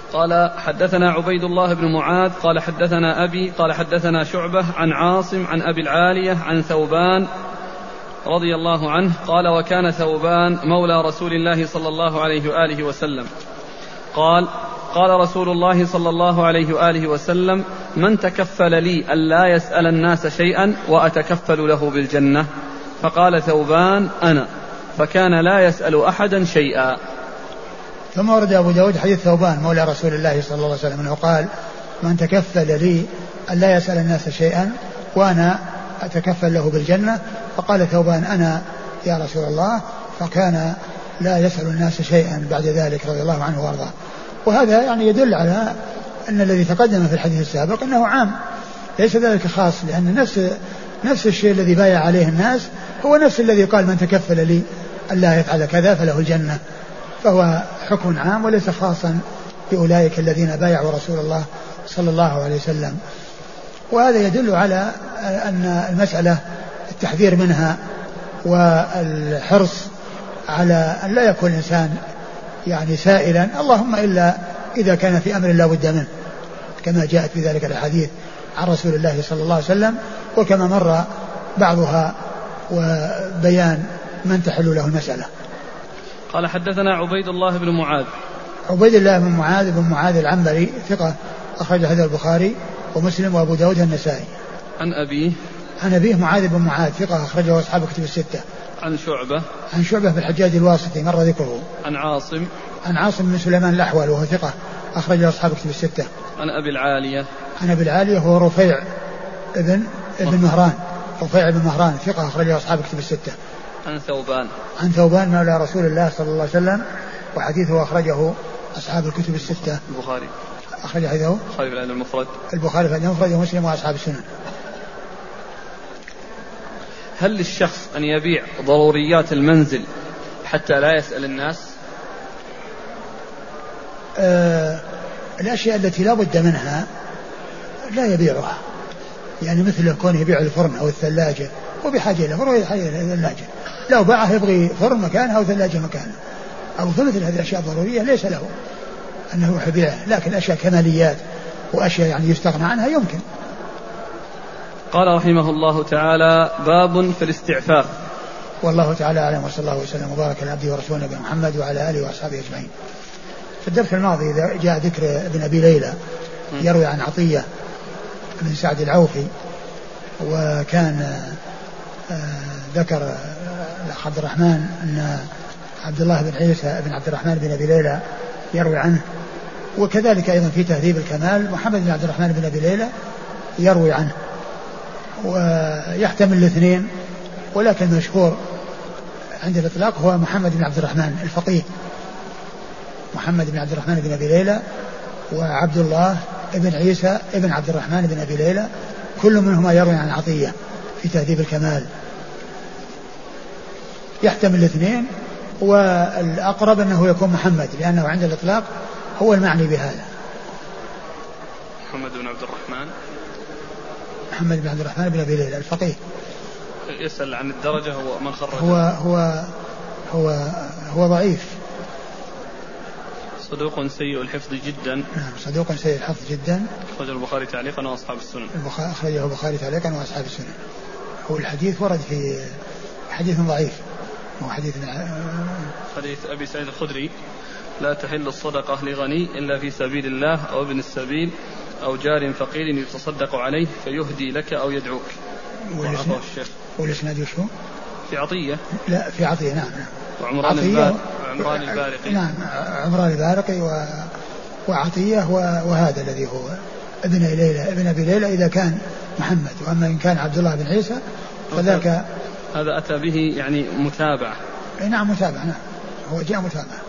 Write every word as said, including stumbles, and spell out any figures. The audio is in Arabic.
قال حدثنا عبيد الله بن معاذ قال حدثنا أبي قال حدثنا شعبة عن عاصم عن أبي العالية عن ثوبان رضي الله عنه قال وكان ثوبان مولى رسول الله صلى الله عليه وآله وسلم قال قال رسول الله صلى الله عليه وآله وسلم من تكفل لي ألا يسأل الناس شيئا وأتكفل له بالجنة؟ فقال ثوبان أنا، فكان لا يسأل أحدا شيئا. ثم ورد أبو داود حديث ثوبان مولى رسول الله صلى الله عليه وسلم أنه قال من تكفل لي ألا يسأل الناس شيئا وأنا أتكفل له بالجنة. فقال ثوبان أنا يا رسول الله، فكان لا يسأل الناس شيئا بعد ذلك رضي الله عنه وارضاه. وهذا يعني يدل على أن الذي تقدم في الحديث السابق أنه عام، ليس ذلك خاص، لأن نفس نفس الشيء الذي بايع عليه الناس هو نفس الذي قال من تكفل لي ألا يفعل كذا فله الجنة، فهو حكم عام وليس خاصا بأولئك الذين بايعوا رسول الله صلى الله عليه وسلم. وهذا يدل على أن المسألة التحذير منها والحرص على أن لا يكون الإنسان يعني سائلا، اللهم إلا إذا كان في أمر لا بد منه، كما جاءت في ذلك الحديث عن رسول الله صلى الله عليه وسلم، وكما مر بعضها وبيان من تحل له المسألة. قال حدثنا عبيد الله بن معاذ. عبيد الله بن معاذ بن معاذ العنبري ثقة أخرج هذا البخاري ومسلم وأبو داود النسائي. عن أبيه عن أبيه معاذ بن معاذ ثقة أخرجه أصحاب كتب الستة. عن شعبة عن شعبة في الحجاج الواسطي مر ذكره. عن عاصم عن عاصم بن سليمان الأحول وهو ثقة أخرجه أصحاب كتب الستة. عن أبي العالية عن أبي العالية هو رفيع ابن ابن مهران رفيع بن مهران ثقة أخرجه أصحاب كتب الستة. عن ثوبان عن ثوبان مولى رسول الله صلى الله عليه وسلم، وحديثه أخرجه أصحاب الكتب الستة. البخاري أخرج حديثه البخاري في الأدب المفرد البخاري في الأدب المفرد ومسلم وأصحاب السنن. هل للشخص أن يبيع ضروريات المنزل حتى لا يسأل الناس؟ آه الأشياء التي لا بد منها لا يبيعها، يعني مثل كونه يبيع الفرن أو الثلاجة وبحاجة إلى فرن وبحاجة إلى ثلاجة، لو باعه يبغي فرن مكانها أو ثلاجة مكانها أو مثل هذه الأشياء الضرورية ليس له أنه يبيعها، لكن أشياء كماليات وأشياء يعني يستغنى عنها يمكن. قال رحمه الله تعالى باب في الاستعفاف. والله تعالى أعلم، وصلى الله وسلم وبارك على عبده ورسوله نبينا محمد وعلى آله وأصحابه أجمعين. في الدرس الماضي جاء ذكر ابن أبي ليلى يروي عن عطية بن سعد العوفي، وكان ذكر عبد الرحمن أن عبد الله بن عيسى بن عبد الرحمن بن أبي ليلى يروي عنه، وكذلك أيضا في تهذيب الكمال محمد بن عبد الرحمن بن أبي ليلى يروي عنه، ويحتمل الاثنين، ولكن المشهور عند الإطلاق هو محمد بن عبد الرحمن الفقيه، محمد بن عبد الرحمن بن أبي ليلى وعبد الله بن عيسى بن عبد الرحمن بن أبي ليلى، كل منهما يروي عن عطية في تهذيب الكمال، يحتمل الاثنين، والأقرب أنه يكون محمد لأنه عند الإطلاق هو المعني بهذا. محمد بن عبد الرحمن محمد بن عبد الرحمن بن أبي ليلى الفقيه. يسأل عن الدرجة هو من خرج؟ هو هو هو هو ضعيف، صدوق سيء الحفظ جدا. نعم صدوق سيء الحفظ جدا. أخرجه البخاري تعليقا وأصحاب السنن. أخرجه البخاري تعليقا وأصحاب السنن. هو الحديث ورد في حديث ضعيف، هو حديث حديث أبي سعيد الخدري لا تحل الصدقة لغني إلا في سبيل الله أو ابن السبيل أو جار فقير يتصدق عليه فيهدي لك أو يدعوك. والإسناد وشو؟ في عطية. لا في عطية نعم نعم. وعمران البارقي. عمران البارقي. نعم عمران البارقي و... وعطية و... وهذا الذي هو ابن ليلى ابن أبي ليلى إذا كان محمد، وأما إن كان عبد الله بن عيسى فذاك هذا أتى به يعني متابعة. نعم متابعة، نعم هو جاء متابعة.